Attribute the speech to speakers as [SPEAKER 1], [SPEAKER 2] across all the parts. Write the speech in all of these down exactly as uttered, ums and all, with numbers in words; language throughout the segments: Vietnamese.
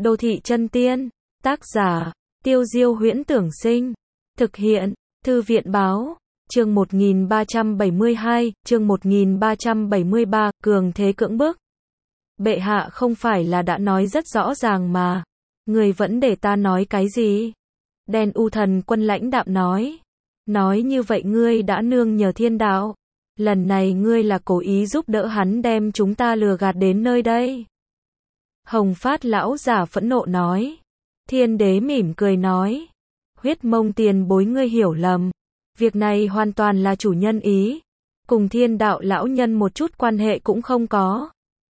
[SPEAKER 1] Đô thị chân tiên, tác giả, Tiêu Diêu Huyễn Tưởng Sinh, thực hiện, Thư viện Báo, chương một nghìn ba trăm bảy mươi hai, chương một nghìn ba trăm bảy mươi ba, cường thế cưỡng bức. Bệ hạ không phải là đã nói rất rõ ràng mà, người vẫn để ta nói cái gì? Đen U Thần Quân lãnh đạm nói, nói như vậy ngươi đã nương nhờ thiên đạo, lần này ngươi là cố ý giúp đỡ hắn đem chúng ta lừa gạt đến nơi đây. Hồng Phát lão giả phẫn nộ nói. Thiên đế mỉm cười nói, Huyết Mông tiền bối ngươi hiểu lầm, việc này hoàn toàn là chủ nhân ý, cùng thiên đạo lão nhân một chút quan hệ cũng không có.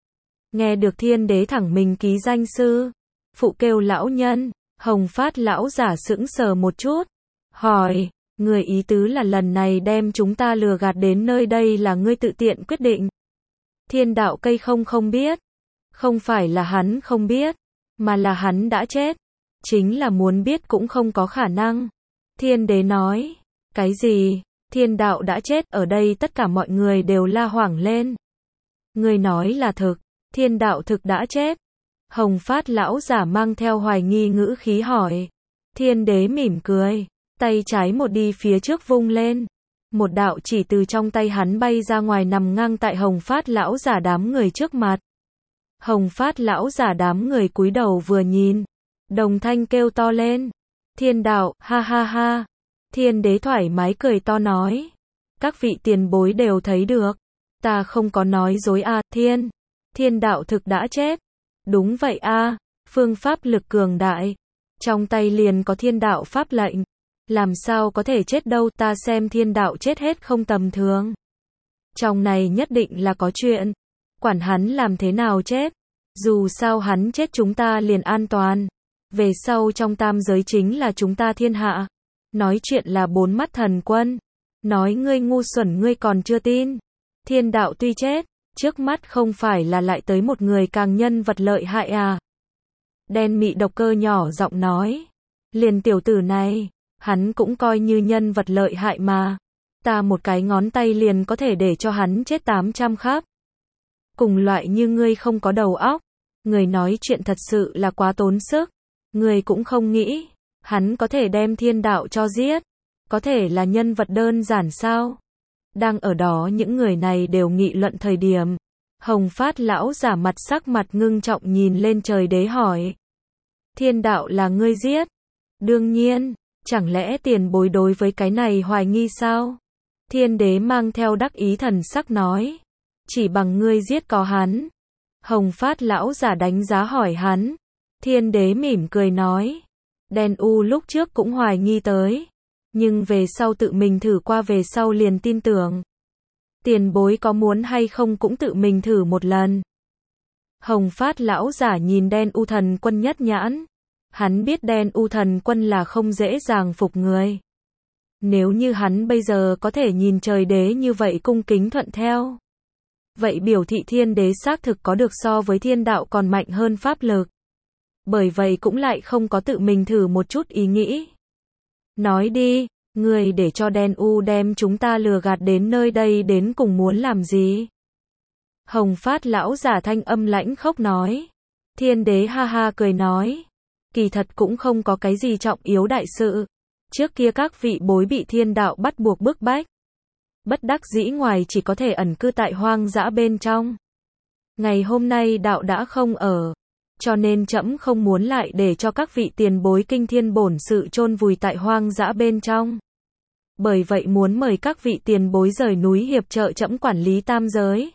[SPEAKER 1] Nghe được thiên đế thẳng mình ký danh sư, phụ kêu lão nhân, Hồng Phát lão giả sững sờ một chút, hỏi, người ý tứ là lần này đem chúng ta lừa gạt đến nơi đây là ngươi tự tiện quyết định. Thiên đạo cây không không biết, không phải là hắn không biết, mà là hắn đã chết, chính là muốn biết cũng không có khả năng. Thiên đế nói, cái gì, thiên đạo đã chết, ở đây tất cả mọi người đều la hoảng lên. Người nói là thực, thiên đạo thực đã chết. Hồng Phát lão giả mang theo hoài nghi ngữ khí hỏi. Thiên đế mỉm cười, tay trái một đi phía trước vung lên. Một đạo chỉ từ trong tay hắn bay ra ngoài nằm ngang tại Hồng Phát lão giả đám người trước mặt. Hồng Phát lão giả đám người cúi đầu vừa nhìn, đồng thanh kêu to lên. Thiên đạo, ha ha ha. Thiên đế thoải mái cười to nói. Các vị tiền bối đều thấy được. Ta không có nói dối a, à, thiên. Thiên đạo thực đã chết. Đúng vậy a, à, phương pháp lực cường đại. Trong tay liền có thiên đạo pháp lệnh. Làm sao có thể chết đâu, ta xem thiên đạo chết hết không tầm thường. Trong này nhất định là có chuyện. Quản hắn làm thế nào chết. Dù sao hắn chết chúng ta liền an toàn. Về sau trong tam giới chính là chúng ta thiên hạ. Nói chuyện là bốn mắt thần quân. Nói ngươi ngu xuẩn ngươi còn chưa tin. Thiên đạo tuy chết, trước mắt không phải là lại tới một người càng nhân vật lợi hại à. Đen mị độc cơ nhỏ giọng nói. Liền tiểu tử này, hắn cũng coi như nhân vật lợi hại mà. Ta một cái ngón tay liền có thể để cho hắn chết tám trăm khắp. Cùng loại như ngươi không có đầu óc. Người nói chuyện thật sự là quá tốn sức. Người cũng không nghĩ, hắn có thể đem thiên đạo cho giết. Có thể là nhân vật đơn giản sao? Đang ở đó những người này đều nghị luận thời điểm. Hồng Phát lão giả mặt sắc mặt ngưng trọng nhìn lên trời đế hỏi. Thiên đạo là ngươi giết? Đương nhiên, chẳng lẽ tiền bối đối với cái này hoài nghi sao? Thiên đế mang theo đắc ý thần sắc nói. Chỉ bằng ngươi giết có hắn. Hồng Phát lão giả đánh giá hỏi hắn. Thiên đế mỉm cười nói. Đen U lúc trước cũng hoài nghi tới. Nhưng về sau tự mình thử qua về sau liền tin tưởng. Tiền bối có muốn hay không cũng tự mình thử một lần. Hồng Phát lão giả nhìn Đen U Thần Quân nhất nhãn. Hắn biết Đen U Thần Quân là không dễ dàng phục người. Nếu như hắn bây giờ có thể nhìn trời đế như vậy cung kính thuận theo. Vậy biểu thị thiên đế xác thực có được so với thiên đạo còn mạnh hơn pháp lực. Bởi vậy cũng lại không có tự mình thử một chút ý nghĩ. Nói đi, người để cho Đen U đem chúng ta lừa gạt đến nơi đây đến cùng muốn làm gì? Hồng Phát lão giả thanh âm lãnh khốc nói. Thiên đế ha ha cười nói. Kỳ thật cũng không có cái gì trọng yếu đại sự. Trước kia các vị bối bị thiên đạo bắt buộc bức bách. Bất đắc dĩ ngoài chỉ có thể ẩn cư tại hoang dã bên trong. Ngày hôm nay đạo đã không ở. Cho nên trẫm không muốn lại để cho các vị tiền bối kinh thiên bổn sự chôn vùi tại hoang dã bên trong. Bởi vậy muốn mời các vị tiền bối rời núi hiệp trợ trẫm quản lý tam giới.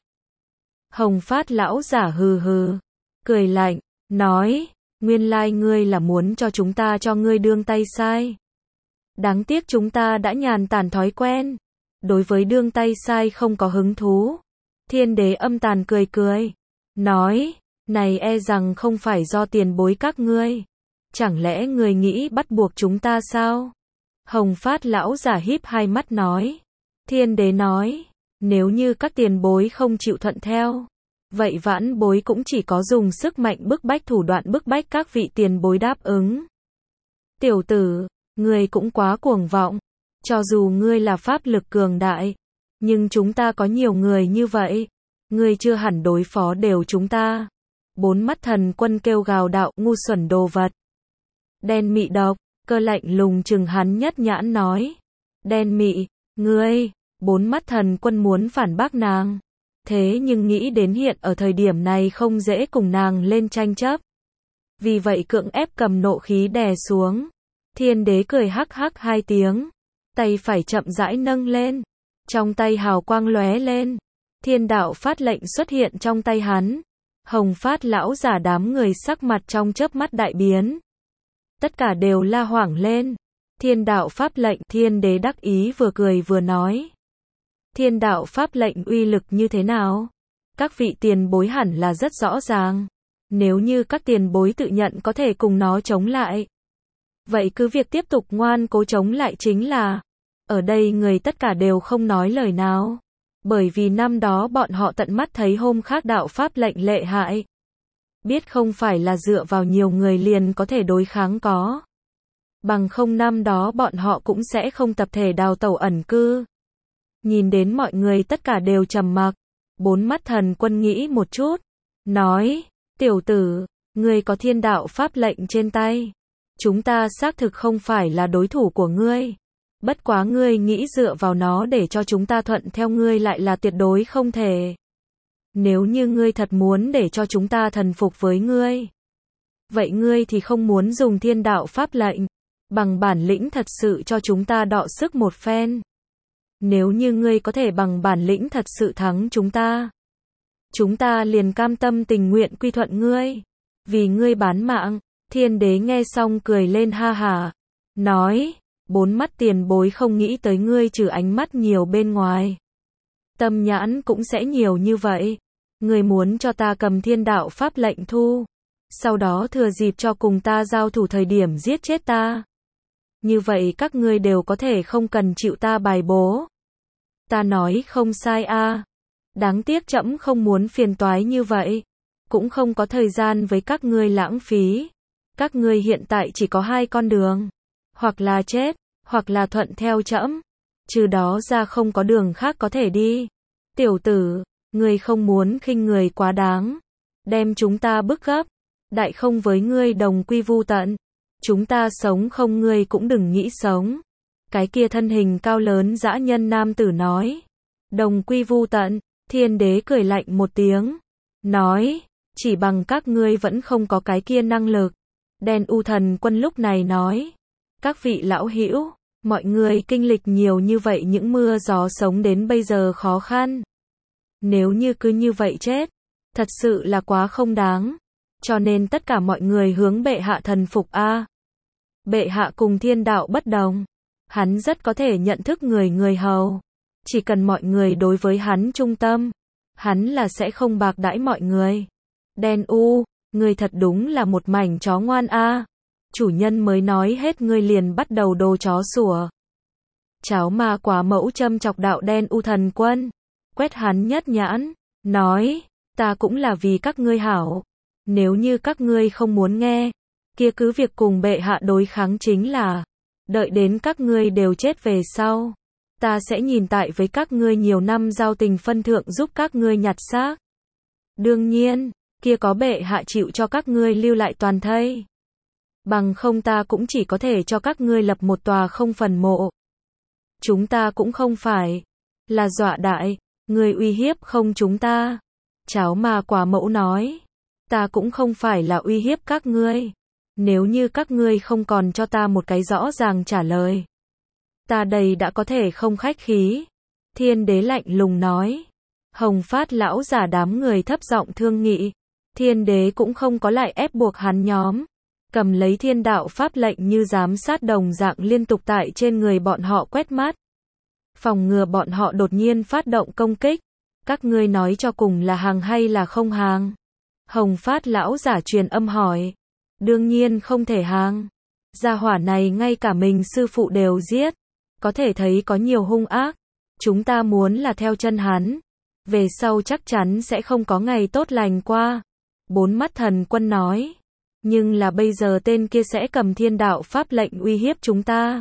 [SPEAKER 1] Hồng Phát lão giả hừ hừ, cười lạnh, nói, nguyên lai ngươi là muốn cho chúng ta cho ngươi đương tay sai. Đáng tiếc chúng ta đã nhàn tản thói quen. Đối với đương tay sai không có hứng thú. Thiên đế âm tàn cười cười, nói, này e rằng không phải do tiền bối các ngươi. Chẳng lẽ người nghĩ bắt buộc chúng ta sao? Hồng Phát lão giả híp hai mắt nói. Thiên đế nói, nếu như các tiền bối không chịu thuận theo, vậy vãn bối cũng chỉ có dùng sức mạnh bức bách thủ đoạn bức bách các vị tiền bối đáp ứng. Tiểu tử, ngươi cũng quá cuồng vọng. Cho dù ngươi là pháp lực cường đại, nhưng chúng ta có nhiều người như vậy, ngươi chưa hẳn đối phó đều chúng ta. Bốn mắt thần quân kêu gào đạo, ngu xuẩn đồ vật. Đen mị độc, cơ lạnh lùng chừng hắn nhất nhãn nói. Đen mị, ngươi, bốn mắt thần quân muốn phản bác nàng. Thế nhưng nghĩ đến hiện ở thời điểm này không dễ cùng nàng lên tranh chấp. Vì vậy cưỡng ép cầm nộ khí đè xuống. Thiên đế cười hắc hắc hai tiếng. Tay phải chậm rãi nâng lên. Trong tay hào quang lóe lên. Thiên đạo phát lệnh xuất hiện trong tay hắn. Hồng Phát lão giả đám người sắc mặt trong chớp mắt đại biến. Tất cả đều la hoảng lên. Thiên đạo pháp lệnh, thiên đế đắc ý vừa cười vừa nói. Thiên đạo pháp lệnh uy lực như thế nào? Các vị tiền bối hẳn là rất rõ ràng. Nếu như các tiền bối tự nhận có thể cùng nó chống lại. Vậy cứ việc tiếp tục ngoan cố chống lại chính là. Ở đây người tất cả đều không nói lời nào. Bởi vì năm đó bọn họ tận mắt thấy hôm khác đạo pháp lệnh lệ hại. Biết không phải là dựa vào nhiều người liền có thể đối kháng có. Bằng không năm đó bọn họ cũng sẽ không tập thể đào tẩu ẩn cư. Nhìn đến mọi người tất cả đều trầm mặc. Bốn mắt thần quân nghĩ một chút. Nói, tiểu tử, ngươi có thiên đạo pháp lệnh trên tay. Chúng ta xác thực không phải là đối thủ của ngươi. Bất quá ngươi nghĩ dựa vào nó để cho chúng ta thuận theo ngươi lại là tuyệt đối không thể. Nếu như ngươi thật muốn để cho chúng ta thần phục với ngươi. Vậy ngươi thì không muốn dùng thiên đạo pháp lệnh. Bằng bản lĩnh thật sự cho chúng ta đọ sức một phen. Nếu như ngươi có thể bằng bản lĩnh thật sự thắng chúng ta. Chúng ta liền cam tâm tình nguyện quy thuận ngươi. Vì ngươi bán mạng. Thiên đế nghe xong cười lên ha hả. Nói, bốn mắt tiền bối không nghĩ tới ngươi trừ ánh mắt nhiều bên ngoài. Tâm nhãn cũng sẽ nhiều như vậy. Ngươi muốn cho ta cầm thiên đạo pháp lệnh thu. Sau đó thừa dịp cho cùng ta giao thủ thời điểm giết chết ta. Như vậy các ngươi đều có thể không cần chịu ta bài bố. Ta nói không sai a. Đáng tiếc trẫm không muốn phiền toái như vậy. Cũng không có thời gian với các ngươi lãng phí. Các ngươi hiện tại chỉ có hai con đường. Hoặc là chết, hoặc là thuận theo trẫm. Trừ đó ra không có đường khác có thể đi. Tiểu tử, ngươi không muốn khinh người quá đáng. Đem chúng ta bức gấp. Đại không với ngươi đồng quy vu tận. Chúng ta sống không ngươi cũng đừng nghĩ sống. Cái kia thân hình cao lớn dã nhân nam tử nói. Đồng quy vu tận, thiên đế cười lạnh một tiếng. Nói, chỉ bằng các ngươi vẫn không có cái kia năng lực. Đen U thần quân lúc này nói. Các vị lão hữu, mọi người kinh lịch nhiều như vậy những mưa gió sống đến bây giờ khó khăn. Nếu như cứ như vậy chết, thật sự là quá không đáng. Cho nên tất cả mọi người hướng bệ hạ thần phục a. Bệ hạ cùng thiên đạo bất đồng. Hắn rất có thể nhận thức người người hầu. Chỉ cần mọi người đối với hắn trung tâm, hắn là sẽ không bạc đãi mọi người. Đen U, ngươi thật đúng là một mảnh chó ngoan a. Chủ nhân mới nói hết ngươi liền bắt đầu đồ chó sủa. Cháo ma quá mẫu châm chọc đạo Đen U thần quân. Quét hắn nhất nhãn, nói, ta cũng là vì các ngươi hảo. Nếu như các ngươi không muốn nghe, kia cứ việc cùng bệ hạ đối kháng chính là, đợi đến các ngươi đều chết về sau. Ta sẽ nhìn tại với các ngươi nhiều năm giao tình phân thượng giúp các ngươi nhặt xác. Đương nhiên, kia có bệ hạ chịu cho các ngươi lưu lại toàn thây. Bằng không ta cũng chỉ có thể cho các ngươi lập một tòa không phần mộ. Chúng ta cũng không phải là dọa đại, ngươi uy hiếp không chúng ta. Cháo ma quả mẫu nói, ta cũng không phải là uy hiếp các ngươi. Nếu như các ngươi không còn cho ta một cái rõ ràng trả lời, ta đây đã có thể không khách khí. Thiên đế lạnh lùng nói. Hồng Phát lão giả đám người thấp giọng thương nghị. Thiên đế cũng không có lại ép buộc hắn nhóm. Cầm lấy thiên đạo pháp lệnh như giám sát đồng dạng liên tục tại trên người bọn họ quét mắt. Phòng ngừa bọn họ đột nhiên phát động công kích. Các ngươi nói cho cùng là hàng hay là không hàng? Hồng Phát lão giả truyền âm hỏi. Đương nhiên không thể hàng. Gia hỏa này ngay cả mình sư phụ đều giết. Có thể thấy có nhiều hung ác. Chúng ta muốn là theo chân hắn. Về sau chắc chắn sẽ không có ngày tốt lành qua. Bốn mắt thần quân nói. Nhưng là bây giờ tên kia sẽ cầm thiên đạo pháp lệnh uy hiếp chúng ta.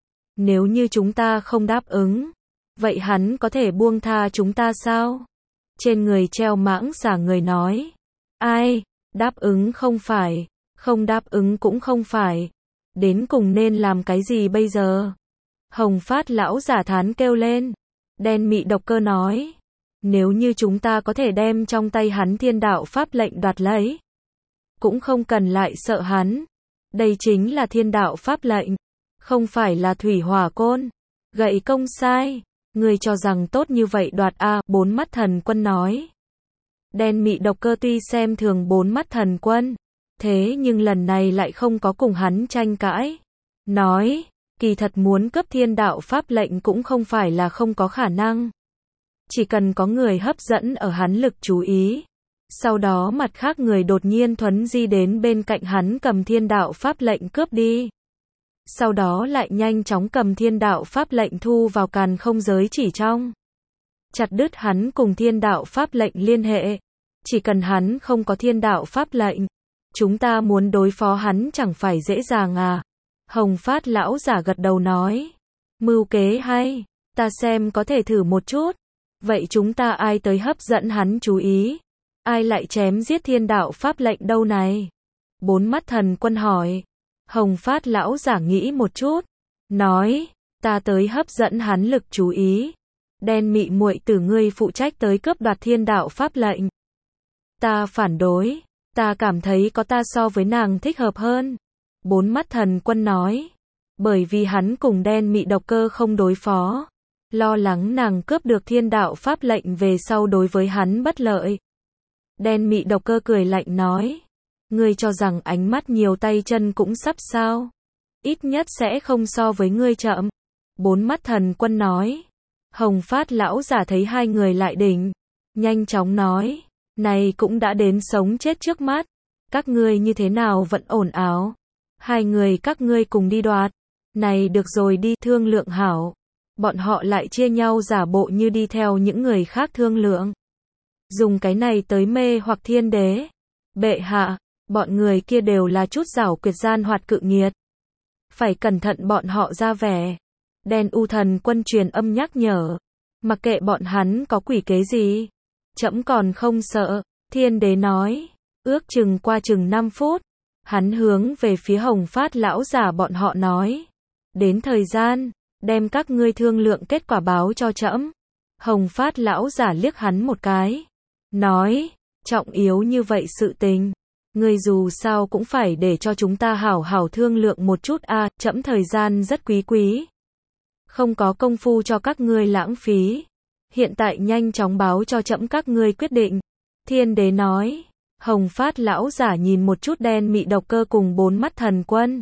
[SPEAKER 1] Nếu như chúng ta không đáp ứng, vậy hắn có thể buông tha chúng ta sao? Trên người treo mãng xà người nói. Ai, Đáp ứng không phải, không đáp ứng cũng không phải. Đến cùng nên làm cái gì bây giờ? Hồng Phát lão giả thán kêu lên. Đen mị độc cơ nói. Nếu như chúng ta có thể đem trong tay hắn thiên đạo pháp lệnh đoạt lấy, cũng không cần lại sợ hắn. Đây chính là thiên đạo pháp lệnh, không phải là thủy hỏa côn, gậy công sai. Ngươi cho rằng tốt như vậy đoạt a? Bốn mắt thần quân nói. Đen mị độc cơ tuy xem thường bốn mắt thần quân, thế nhưng lần này lại không có cùng hắn tranh cãi. Nói, kỳ thật muốn cấp thiên đạo pháp lệnh cũng không phải là không có khả năng. Chỉ cần có người hấp dẫn ở hắn lực chú ý, sau đó mặt khác người đột nhiên thuấn di đến bên cạnh hắn cầm thiên đạo pháp lệnh cướp đi. Sau đó lại nhanh chóng cầm thiên đạo pháp lệnh thu vào càn không giới chỉ trong. Chặt đứt hắn cùng thiên đạo pháp lệnh liên hệ. Chỉ cần hắn không có thiên đạo pháp lệnh, chúng ta muốn đối phó hắn chẳng phải dễ dàng à? Hồng Phát lão giả gật đầu nói. Mưu kế hay, ta xem có thể thử một chút. Vậy chúng ta ai tới hấp dẫn hắn chú ý? Ai lại chém giết thiên đạo pháp lệnh đâu này? Bốn mắt thần quân hỏi. Hồng Phát lão giả nghĩ một chút, nói, ta tới hấp dẫn hắn lực chú ý. Đen mị muội tử ngươi phụ trách tới cướp đoạt thiên đạo pháp lệnh. Ta phản đối, ta cảm thấy có ta so với nàng thích hợp hơn. Bốn mắt thần quân nói, bởi vì hắn cùng đen mị độc cơ không đối phó, lo lắng nàng cướp được thiên đạo pháp lệnh về sau đối với hắn bất lợi. Đen mị độc cơ cười lạnh nói, ngươi cho rằng ánh mắt nhiều tay chân cũng sắp sao? Ít nhất sẽ không so với ngươi chậm. Bốn mắt thần quân nói. Hồng Phát lão giả thấy hai người lại đỉnh, nhanh chóng nói, này cũng đã đến sống chết trước mắt, các ngươi như thế nào vẫn ổn áo? Hai người các ngươi cùng đi đoạt. Này được rồi đi thương lượng hảo. Bọn họ lại chia nhau giả bộ như đi theo những người khác thương lượng. Dùng cái này tới mê hoặc thiên đế. Bệ hạ, bọn người kia đều là chút giảo quyệt gian hoạt cự nghiệt. Phải cẩn thận bọn họ ra vẻ. Đen u thần quân truyền âm nhắc nhở. Mặc kệ bọn hắn có quỷ kế gì, trẫm còn không sợ. Thiên đế nói. Ước chừng qua chừng năm phút, hắn hướng về phía Hồng Phát lão giả bọn họ nói. Đến thời gian, đem các ngươi thương lượng kết quả báo cho trẫm. Hồng Phát lão giả liếc hắn một cái. Nói, trọng yếu như vậy sự tình, ngươi dù sao cũng phải để cho chúng ta hảo hảo thương lượng một chút a, à, trẫm thời gian rất quý quý. Không có công phu cho các ngươi lãng phí. Hiện tại nhanh chóng báo cho trẫm các ngươi quyết định. Thiên đế nói. Hồng Phát lão giả nhìn một chút đen mị độc cơ cùng bốn mắt thần quân.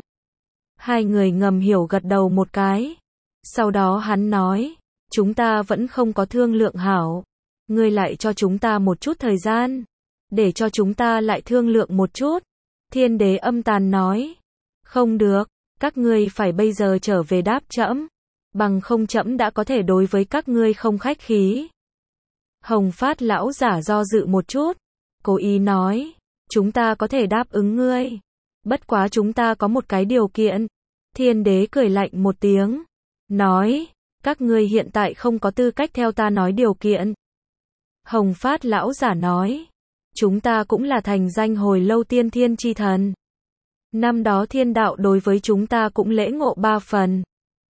[SPEAKER 1] Hai người ngầm hiểu gật đầu một cái. Sau đó hắn nói, chúng ta vẫn không có thương lượng hảo. Ngươi lại cho chúng ta một chút thời gian, để cho chúng ta lại thương lượng một chút. Thiên đế âm tàn nói, không được, các ngươi phải bây giờ trở về đáp trẫm, bằng không trẫm đã có thể đối với các ngươi không khách khí. Hồng Phát lão giả do dự một chút, cố ý nói, chúng ta có thể đáp ứng ngươi, bất quá chúng ta có một cái điều kiện. Thiên đế cười lạnh một tiếng, nói, các ngươi hiện tại không có tư cách theo ta nói điều kiện. Hồng Phát lão giả nói, chúng ta cũng là thành danh hồi lâu tiên thiên chi thần. Năm đó thiên đạo đối với chúng ta cũng lễ ngộ ba phần.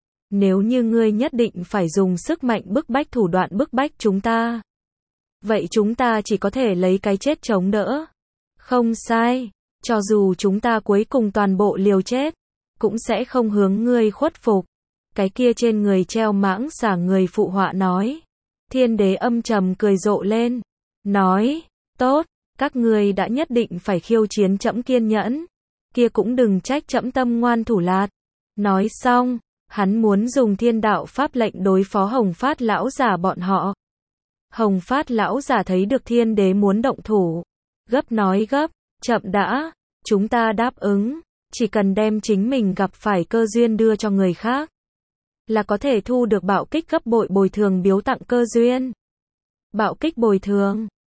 [SPEAKER 1] Nếu như ngươi nhất định phải dùng sức mạnh bức bách thủ đoạn bức bách chúng ta, vậy chúng ta chỉ có thể lấy cái chết chống đỡ. Không sai, cho dù chúng ta cuối cùng toàn bộ liều chết, cũng sẽ không hướng ngươi khuất phục. Cái kia trên người treo mãng xà người phụ họa nói. Thiên đế âm trầm cười rộ lên, nói, tốt, các ngươi đã nhất định phải khiêu chiến trẫm kiên nhẫn, kia cũng đừng trách trẫm tâm ngoan thủ lạt. Nói xong, hắn muốn dùng thiên đạo pháp lệnh đối phó Hồng Phát lão giả bọn họ. Hồng Phát lão giả thấy được thiên đế muốn động thủ, gấp nói gấp, chậm đã, chúng ta đáp ứng, chỉ cần đem chính mình gặp phải cơ duyên đưa cho người khác, là có thể thu được bạo kích gấp bội bồi thường biếu tặng cơ duyên. Bạo kích bồi thường.